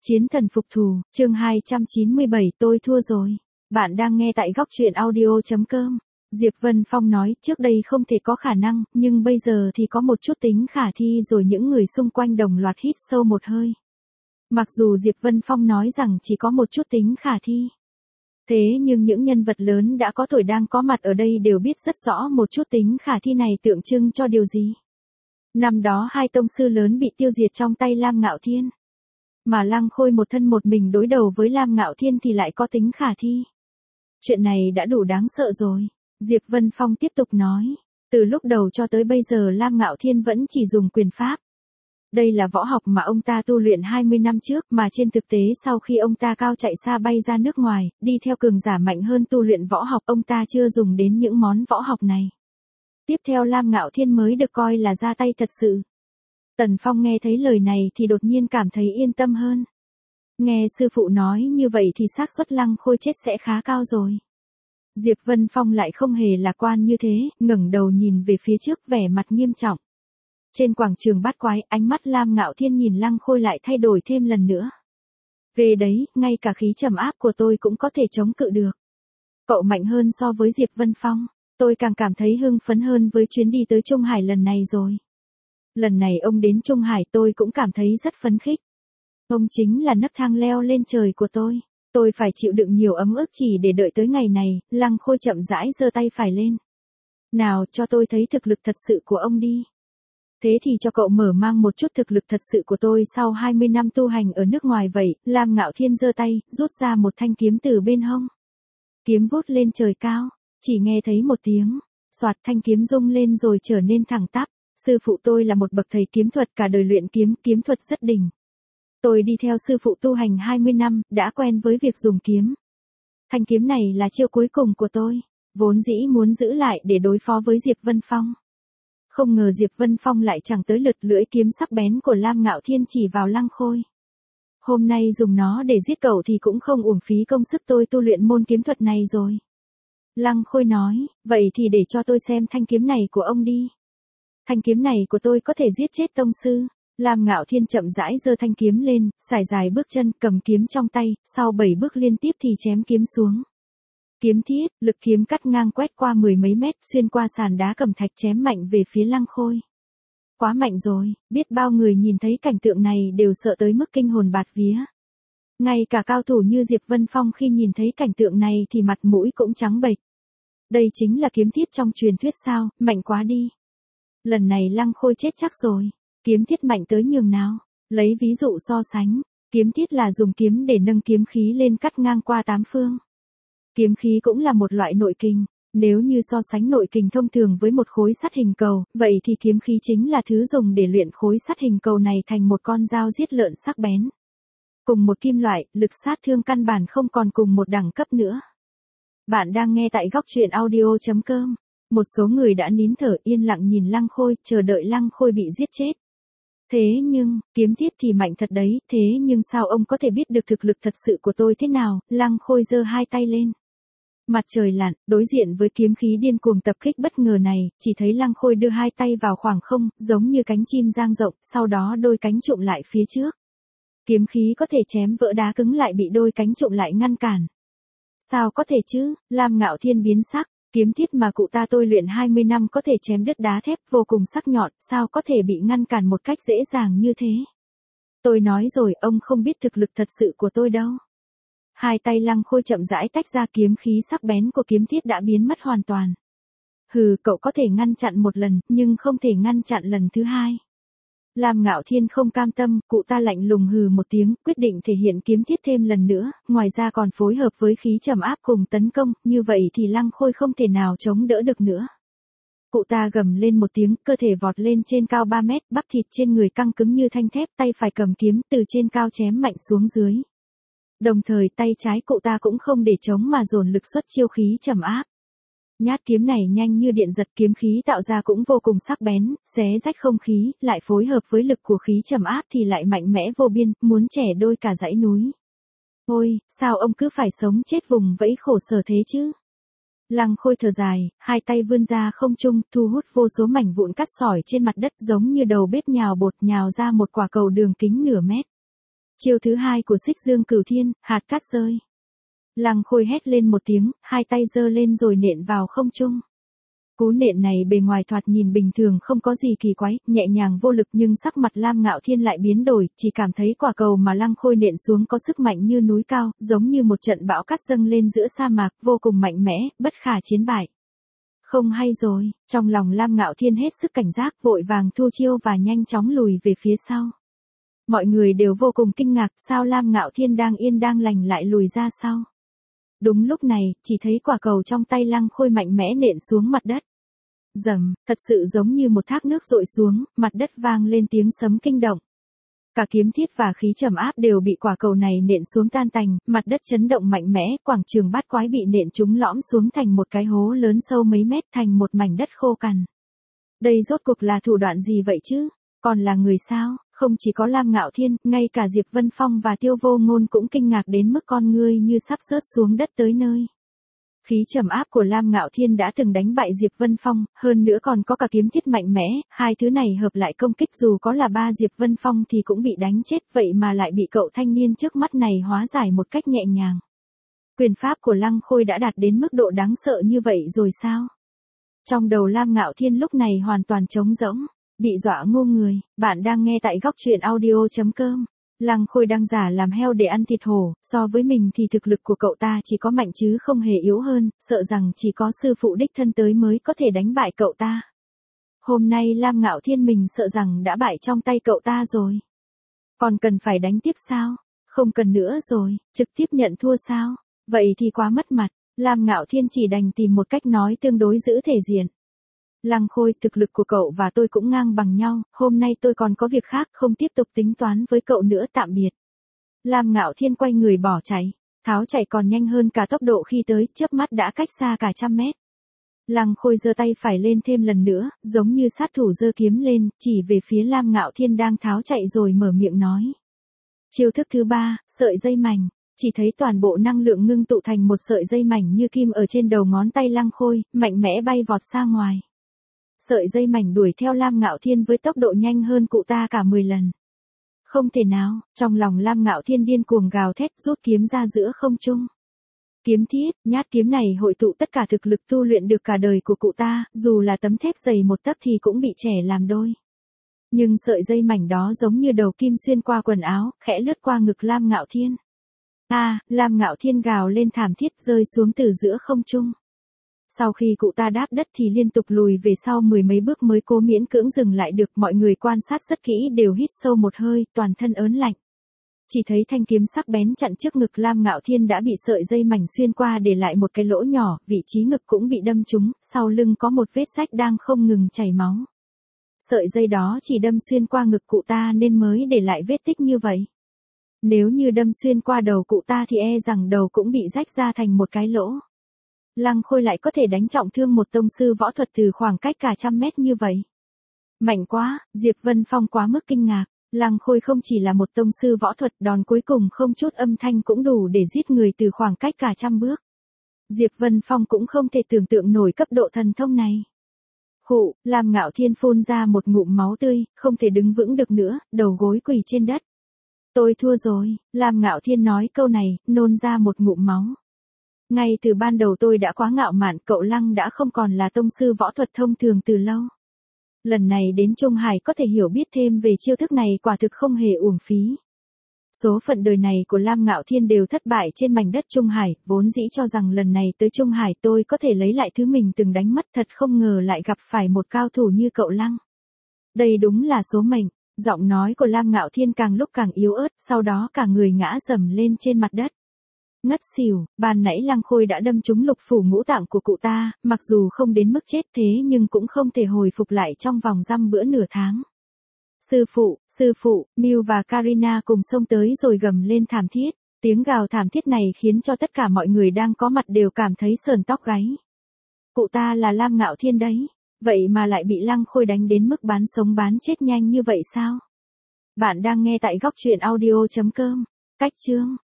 Chiến thần phục thù, chương 297 tôi thua rồi. Bạn đang nghe tại góc truyện audio.com. Diệp Vân Phong nói trước đây không thể có khả năng, nhưng bây giờ thì có một chút tính khả thi rồi. Những người xung quanh đồng loạt hít sâu một hơi. Mặc dù Diệp Vân Phong nói rằng chỉ có một chút tính khả thi. Thế nhưng những nhân vật lớn đã có tuổi đang có mặt ở đây đều biết rất rõ một chút tính khả thi này tượng trưng cho điều gì. Năm đó hai tông sư lớn bị tiêu diệt trong tay Lam Ngạo Thiên. Mà Lăng Khôi một thân một mình đối đầu với Lam Ngạo Thiên thì lại có tính khả thi. Chuyện này đã đủ đáng sợ rồi. Diệp Vân Phong tiếp tục nói. Từ lúc đầu cho tới bây giờ Lam Ngạo Thiên vẫn chỉ dùng quyền pháp. Đây là võ học mà ông ta tu luyện 20 năm trước, mà trên thực tế sau khi ông ta cao chạy xa bay ra nước ngoài, đi theo cường giả mạnh hơn tu luyện võ học, ông ta chưa dùng đến những món võ học này. Tiếp theo Lam Ngạo Thiên mới được coi là ra tay thật sự. Tần Phong nghe thấy lời này thì đột nhiên cảm thấy yên tâm hơn. Nghe sư phụ nói như vậy thì xác suất Lăng Khôi chết sẽ khá cao rồi. Diệp Vân Phong lại không hề lạc quan như thế, ngẩng đầu nhìn về phía trước vẻ mặt nghiêm trọng. Trên quảng trường bát quái, ánh mắt Lam Ngạo Thiên nhìn Lăng Khôi lại thay đổi thêm lần nữa. Ghê đấy, ngay cả khí trầm áp của tôi cũng có thể chống cự được. Cậu mạnh hơn so với Diệp Vân Phong. Tôi càng cảm thấy hưng phấn hơn với chuyến đi tới Trung Hải lần này rồi. Lần này ông đến Trung Hải tôi cũng cảm thấy rất phấn khích. Ông chính là nấc thang leo lên trời của tôi. Tôi phải chịu đựng nhiều ấm ức chỉ để đợi tới ngày này. Lăng Khôi chậm rãi giơ tay phải lên. Nào cho tôi thấy thực lực thật sự của ông đi. Thế thì cho cậu mở mang một chút thực lực thật sự của tôi sau 20 năm tu hành ở nước ngoài vậy. Lam Ngạo Thiên giơ tay, rút ra một thanh kiếm từ bên hông. Kiếm vút lên trời cao, chỉ nghe thấy một tiếng, xoạt, thanh kiếm rung lên rồi trở nên thẳng tắp. Sư phụ tôi là một bậc thầy kiếm thuật, cả đời luyện kiếm, kiếm thuật rất đỉnh. Tôi đi theo sư phụ tu hành 20 năm, đã quen với việc dùng kiếm. Thanh kiếm này là chiêu cuối cùng của tôi, vốn dĩ muốn giữ lại để đối phó với Diệp Vân Phong. Không ngờ Diệp Vân Phong lại chẳng tới lượt, lưỡi kiếm sắc bén của Lam Ngạo Thiên chỉ vào Lăng Khôi. Hôm nay dùng nó để giết cậu thì cũng không uổng phí công sức tôi tu luyện môn kiếm thuật này rồi. Lăng Khôi nói, vậy thì để cho tôi xem thanh kiếm này của ông đi. Thanh kiếm này của tôi có thể giết chết tông sư. Lam Ngạo Thiên chậm rãi giơ thanh kiếm lên, sải dài bước chân, cầm kiếm trong tay, sau 7 bước liên tiếp thì chém kiếm xuống. Kiếm thiết, lực kiếm cắt ngang quét qua 10 mấy mét, xuyên qua sàn đá cẩm thạch chém mạnh về phía Lăng Khôi. Quá mạnh rồi, biết bao người nhìn thấy cảnh tượng này đều sợ tới mức kinh hồn bạt vía. Ngay cả cao thủ như Diệp Vân Phong khi nhìn thấy cảnh tượng này thì mặt mũi cũng trắng bệch. Đây chính là kiếm thiết trong truyền thuyết sao, mạnh quá đi. Lần này Lăng Khôi chết chắc rồi. Kiếm thiết mạnh tới nhường nào? Lấy ví dụ so sánh, kiếm thiết là dùng kiếm để nâng kiếm khí lên cắt ngang qua tám phương. Kiếm khí cũng là một loại nội kình. Nếu như so sánh nội kình thông thường với một khối sắt hình cầu, vậy thì kiếm khí chính là thứ dùng để luyện khối sắt hình cầu này thành một con dao giết lợn sắc bén. Cùng một kim loại, lực sát thương căn bản không còn cùng một đẳng cấp nữa. Bạn đang nghe tại góc truyện audio.com. Một số người đã nín thở yên lặng nhìn Lăng Khôi, chờ đợi Lăng Khôi bị giết chết. Thế nhưng, kiếm thiết thì mạnh thật đấy, thế nhưng sao ông có thể biết được thực lực thật sự của tôi thế nào? Lăng Khôi giơ hai tay lên. Mặt trời lặn, đối diện với kiếm khí điên cuồng tập kích bất ngờ này, chỉ thấy Lăng Khôi đưa hai tay vào khoảng không, giống như cánh chim dang rộng, sau đó đôi cánh trụm lại phía trước. Kiếm khí có thể chém vỡ đá cứng lại bị đôi cánh trụm lại ngăn cản. Sao có thể chứ? Lam Ngạo Thiên biến sắc. Kiếm thiết mà cụ ta tôi luyện 20 năm có thể chém đứt đá thép vô cùng sắc nhọn, sao có thể bị ngăn cản một cách dễ dàng như thế? Tôi nói rồi, ông không biết thực lực thật sự của tôi đâu. Hai tay Lăng Khôi chậm rãi tách ra, kiếm khí sắc bén của kiếm thiết đã biến mất hoàn toàn. Hừ, cậu có thể ngăn chặn một lần, nhưng không thể ngăn chặn lần thứ hai. Lam Ngạo Thiên không cam tâm, cụ ta lạnh lùng hừ một tiếng, quyết định thể hiện kiếm thiết thêm lần nữa, ngoài ra còn phối hợp với khí trầm áp cùng tấn công, như vậy thì Lăng Khôi không thể nào chống đỡ được nữa. Cụ ta gầm lên một tiếng, cơ thể vọt lên trên cao 3 mét, bắp thịt trên người căng cứng như thanh thép, tay phải cầm kiếm từ trên cao chém mạnh xuống dưới. Đồng thời tay trái cụ ta cũng không để chống mà dồn lực xuất chiêu khí trầm áp. Nhát kiếm này nhanh như điện giật, kiếm khí tạo ra cũng vô cùng sắc bén, xé rách không khí, lại phối hợp với lực của khí trầm áp thì lại mạnh mẽ vô biên, muốn chẻ đôi cả dãy núi. Ôi, sao ông cứ phải sống chết vùng vẫy khổ sở thế chứ? Lăng Khôi thở dài, hai tay vươn ra không trung, thu hút vô số mảnh vụn cát sỏi trên mặt đất giống như đầu bếp nhào bột nhào ra một quả cầu đường kính nửa mét. Chiêu thứ hai của Xích Dương Cửu Thiên, hạt cát rơi. Lăng Khôi hét lên một tiếng, hai tay giơ lên rồi nện vào không trung. Cú nện này bề ngoài thoạt nhìn bình thường không có gì kỳ quái, nhẹ nhàng vô lực, nhưng sắc mặt Lam Ngạo Thiên lại biến đổi, chỉ cảm thấy quả cầu mà Lăng Khôi nện xuống có sức mạnh như núi cao, giống như một trận bão cát dâng lên giữa sa mạc, vô cùng mạnh mẽ, bất khả chiến bại. Không hay rồi, trong lòng Lam Ngạo Thiên hết sức cảnh giác, vội vàng thu chiêu và nhanh chóng lùi về phía sau. Mọi người đều vô cùng kinh ngạc, sao Lam Ngạo Thiên đang yên đang lành lại lùi ra sau. Đúng lúc này, chỉ thấy quả cầu trong tay Lăng Khôi mạnh mẽ nện xuống mặt đất. Rầm, thật sự giống như một thác nước dội xuống, mặt đất vang lên tiếng sấm kinh động. Cả kiếm thiết và khí trầm áp đều bị quả cầu này nện xuống tan tành, mặt đất chấn động mạnh mẽ, quảng trường bát quái bị nện trúng lõm xuống thành một cái hố lớn sâu mấy mét, thành một mảnh đất khô cằn. Đây rốt cuộc là thủ đoạn gì vậy chứ? Còn là người sao? Không chỉ có Lam Ngạo Thiên, ngay cả Diệp Vân Phong và Tiêu Vô Ngôn cũng kinh ngạc đến mức con ngươi như sắp rớt xuống đất tới nơi. Khí trầm áp của Lam Ngạo Thiên đã từng đánh bại Diệp Vân Phong, hơn nữa còn có cả kiếm thiết mạnh mẽ, hai thứ này hợp lại công kích dù có là ba Diệp Vân Phong thì cũng bị đánh chết, vậy mà lại bị cậu thanh niên trước mắt này hóa giải một cách nhẹ nhàng. Quyền pháp của Lăng Khôi đã đạt đến mức độ đáng sợ như vậy rồi sao? Trong đầu Lam Ngạo Thiên lúc này hoàn toàn trống rỗng, bị dọa ngu người. Bạn đang nghe tại góc truyện audio.com. Lăng Khôi đang giả làm heo để ăn thịt hổ, so với mình thì thực lực của cậu ta chỉ có mạnh chứ không hề yếu hơn, sợ rằng chỉ có sư phụ đích thân tới mới có thể đánh bại cậu ta. Hôm nay Lam Ngạo Thiên mình sợ rằng đã bại trong tay cậu ta rồi. Còn cần phải đánh tiếp sao? Không cần nữa rồi, trực tiếp nhận thua sao? Vậy thì quá mất mặt, Lam Ngạo Thiên chỉ đành tìm một cách nói tương đối giữ thể diện. Lăng Khôi, thực lực của cậu và tôi cũng ngang bằng nhau, hôm nay tôi còn có việc khác, không tiếp tục tính toán với cậu nữa, tạm biệt. Lam Ngạo Thiên quay người bỏ chạy, tháo chạy còn nhanh hơn cả tốc độ khi tới, chớp mắt đã cách xa cả 100 mét. Lăng Khôi giơ tay phải lên thêm lần nữa, giống như sát thủ giơ kiếm lên, chỉ về phía Lam Ngạo Thiên đang tháo chạy rồi mở miệng nói. Chiêu thức thứ 3, sợi dây mảnh. Chỉ thấy toàn bộ năng lượng ngưng tụ thành một sợi dây mảnh như kim ở trên đầu ngón tay Lăng Khôi, mạnh mẽ bay vọt ra ngoài. Sợi dây mảnh đuổi theo Lam Ngạo Thiên với tốc độ nhanh hơn cụ ta cả 10 lần. Không thể nào, trong lòng Lam Ngạo Thiên điên cuồng gào thét, rút kiếm ra giữa không trung. Kiếm thiết, nhát kiếm này hội tụ tất cả thực lực tu luyện được cả đời của cụ ta, dù là tấm thép dày một tấc thì cũng bị trẻ làm đôi. Nhưng sợi dây mảnh đó giống như đầu kim xuyên qua quần áo, khẽ lướt qua ngực Lam Ngạo Thiên. Lam Ngạo Thiên gào lên thảm thiết rơi xuống từ giữa không trung. Sau khi cụ ta đáp đất thì liên tục lùi về sau 10 mấy bước mới cố miễn cưỡng dừng lại được, mọi người quan sát rất kỹ đều hít sâu một hơi, toàn thân ớn lạnh. Chỉ thấy thanh kiếm sắc bén chặn trước ngực Lam Ngạo Thiên đã bị sợi dây mảnh xuyên qua để lại một cái lỗ nhỏ, vị trí ngực cũng bị đâm trúng, sau lưng có một vết rách đang không ngừng chảy máu. Sợi dây đó chỉ đâm xuyên qua ngực cụ ta nên mới để lại vết tích như vậy. Nếu như đâm xuyên qua đầu cụ ta thì e rằng đầu cũng bị rách ra thành một cái lỗ. Lăng Khôi lại có thể đánh trọng thương một tông sư võ thuật từ khoảng cách cả 100 mét như vậy. Mạnh quá, Diệp Vân Phong quá mức kinh ngạc. Lăng Khôi không chỉ là một tông sư võ thuật, đòn cuối cùng không chút âm thanh cũng đủ để giết người từ khoảng cách cả 100 bước. Diệp Vân Phong cũng không thể tưởng tượng nổi cấp độ thần thông này. Khụ, Lam Ngạo Thiên phun ra một ngụm máu tươi, không thể đứng vững được nữa, đầu gối quỳ trên đất. Tôi thua rồi, Lam Ngạo Thiên nói câu này, nôn ra một ngụm máu. Ngay từ ban đầu tôi đã quá ngạo mạn, cậu Lăng đã không còn là tông sư võ thuật thông thường từ lâu. Lần này đến Trung Hải có thể hiểu biết thêm về chiêu thức này quả thực không hề uổng phí. Số phận đời này của Lam Ngạo Thiên đều thất bại trên mảnh đất Trung Hải, vốn dĩ cho rằng lần này tới Trung Hải tôi có thể lấy lại thứ mình từng đánh mất, thật không ngờ lại gặp phải một cao thủ như cậu Lăng. Đây đúng là số mệnh. Giọng nói của Lam Ngạo Thiên càng lúc càng yếu ớt, sau đó cả người ngã rầm lên trên mặt đất. Ngất xỉu, ban nãy Lăng Khôi đã đâm trúng lục phủ ngũ tạng của cụ ta, mặc dù không đến mức chết thế nhưng cũng không thể hồi phục lại trong vòng dăm bữa nửa tháng. Sư phụ, Miu và Karina cùng xông tới rồi gầm lên thảm thiết. Tiếng gào thảm thiết này khiến cho tất cả mọi người đang có mặt đều cảm thấy sởn tóc gáy. Cụ ta là Lam Ngạo Thiên đấy, vậy mà lại bị Lăng Khôi đánh đến mức bán sống bán chết nhanh như vậy sao? Bạn đang nghe tại góc truyện audio.com. Cách chương